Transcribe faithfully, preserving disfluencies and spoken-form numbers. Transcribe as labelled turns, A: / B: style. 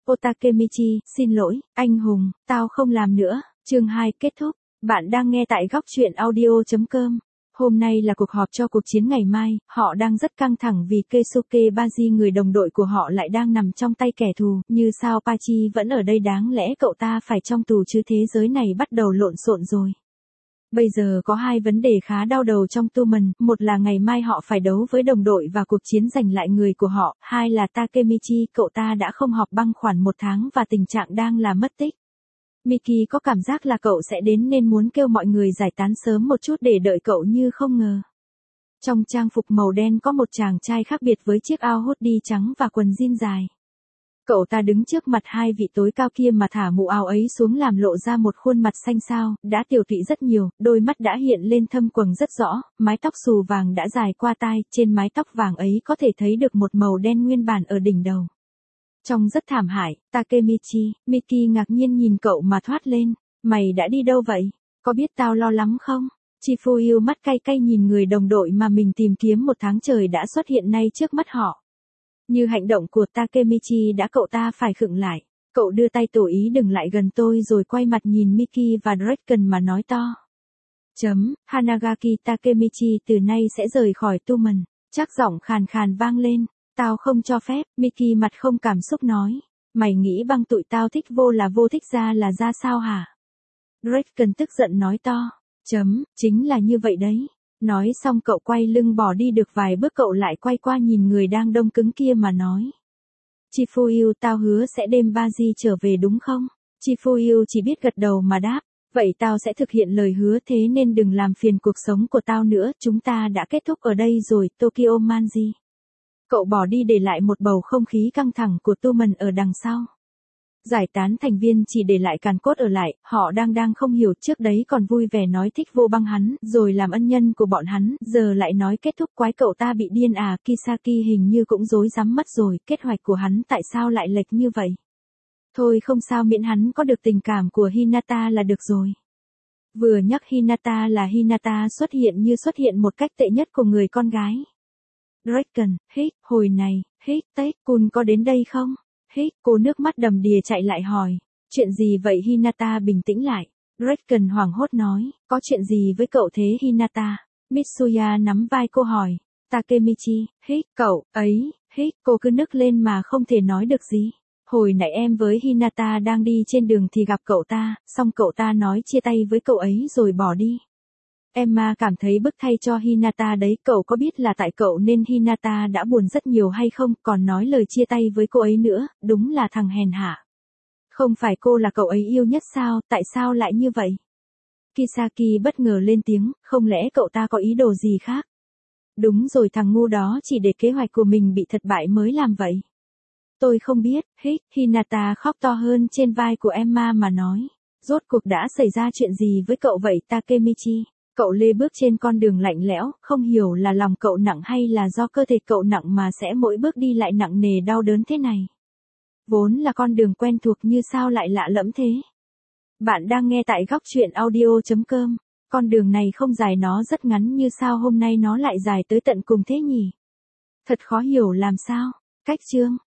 A: Otakemichi, xin lỗi, anh hùng, tao không làm nữa. Chương hai kết thúc. Bạn đang nghe tại góc truyện audio.com. Hôm nay là cuộc họp cho cuộc chiến ngày mai, họ đang rất căng thẳng vì Keisuke Baji, người đồng đội của họ, lại đang nằm trong tay kẻ thù. Như sao Pachi vẫn ở đây, đáng lẽ cậu ta phải trong tù chứ, thế giới này bắt đầu lộn xộn rồi. Bây giờ có hai vấn đề khá đau đầu trong Tumen, một là ngày mai họ phải đấu với đồng đội và cuộc chiến giành lại người của họ, hai là Takemichi, cậu ta đã không họp băng khoảng một tháng và tình trạng đang là mất tích. Miki có cảm giác là cậu sẽ đến nên muốn kêu mọi người giải tán sớm một chút để đợi cậu, như không ngờ. Trong trang phục màu đen có một chàng trai khác biệt với chiếc áo hoodie trắng và quần jean dài. Cậu ta đứng trước mặt hai vị tối cao kia mà thả mũ áo ấy xuống làm lộ ra một khuôn mặt xanh xao, đã tiều tụy rất nhiều, đôi mắt đã hiện lên thâm quầng rất rõ, mái tóc xù vàng đã dài qua tai, trên mái tóc vàng ấy có thể thấy được một màu đen nguyên bản ở đỉnh đầu. Trông rất thảm hại. Takemichi, Miki ngạc nhiên nhìn cậu mà thoát lên, mày đã đi đâu vậy? Có biết tao lo lắng không? Chifuyu mắt cay cay nhìn người đồng đội mà mình tìm kiếm một tháng trời đã xuất hiện nay trước mắt họ. Như hành động của Takemichi đã cậu ta phải khựng lại. Cậu đưa tay tỏ ý đừng lại gần tôi rồi quay mặt nhìn Miki và Draken mà nói to. Chấm, Hanagaki Takemichi từ nay sẽ rời khỏi Tumen. Chắc giọng khàn khàn vang lên. Tao không cho phép, Miki mặt không cảm xúc nói. Mày nghĩ băng tụi tao thích vô là vô, thích ra là ra sao hả? Draken tức giận nói to. Chấm, chính là như vậy đấy. Nói xong cậu quay lưng bỏ đi được vài bước, cậu lại quay qua nhìn người đang đông cứng kia mà nói. Chifuyu, tao hứa sẽ đem Baji trở về đúng không? Chifuyu chỉ biết gật đầu mà đáp. Vậy tao sẽ thực hiện lời hứa, thế nên đừng làm phiền cuộc sống của tao nữa, chúng ta đã kết thúc ở đây rồi, Tokyo Manji. Cậu bỏ đi để lại một bầu không khí căng thẳng của Tumen ở đằng sau. Giải tán thành viên chỉ để lại càn cốt ở lại, họ đang đang không hiểu, trước đấy còn vui vẻ nói thích vô băng hắn, rồi làm ân nhân của bọn hắn, giờ lại nói kết thúc, quái cậu ta bị điên à. Kisaki hình như cũng rối rắm mất rồi, kế hoạch của hắn tại sao lại lệch như vậy? Thôi không sao, miễn hắn có được tình cảm của Hinata là được rồi. Vừa nhắc Hinata là Hinata xuất hiện như xuất hiện một cách tệ nhất của người con gái. Draken, hít, hồi này, hít, Tết, Kun có đến đây không? Hít, cô nước mắt đầm đìa chạy lại hỏi. Chuyện gì vậy? Hinata bình tĩnh lại. Draken hoảng hốt nói, có chuyện gì với cậu thế Hinata? Mitsuya nắm vai cô hỏi. Takemichi, hít, cậu, ấy, hít, cô cứ nức lên mà không thể nói được gì. Hồi nãy em với Hinata đang đi trên đường thì gặp cậu ta, xong cậu ta nói chia tay với cậu ấy rồi bỏ đi. Emma cảm thấy bức thay cho Hinata đấy, cậu có biết là tại cậu nên Hinata đã buồn rất nhiều hay không, còn nói lời chia tay với cô ấy nữa, đúng là thằng hèn hạ. Không phải cô là cậu ấy yêu nhất sao, tại sao lại như vậy? Kisaki bất ngờ lên tiếng, không lẽ cậu ta có ý đồ gì khác? Đúng rồi, thằng ngu đó chỉ để kế hoạch của mình bị thất bại mới làm vậy. Tôi không biết, hít, Hinata khóc to hơn trên vai của Emma mà nói. Rốt cuộc đã xảy ra chuyện gì với cậu vậy Takemichi? Cậu lê bước trên con đường lạnh lẽo, không hiểu là lòng cậu nặng hay là do cơ thể cậu nặng mà sẽ mỗi bước đi lại nặng nề đau đớn thế này. Vốn là con đường quen thuộc như sao lại lạ lẫm thế. Bạn đang nghe tại góc truyện audio.com. Con đường này không dài, nó rất ngắn, như sao hôm nay nó lại dài tới tận cùng thế nhỉ? Thật khó hiểu làm sao. Cách chương.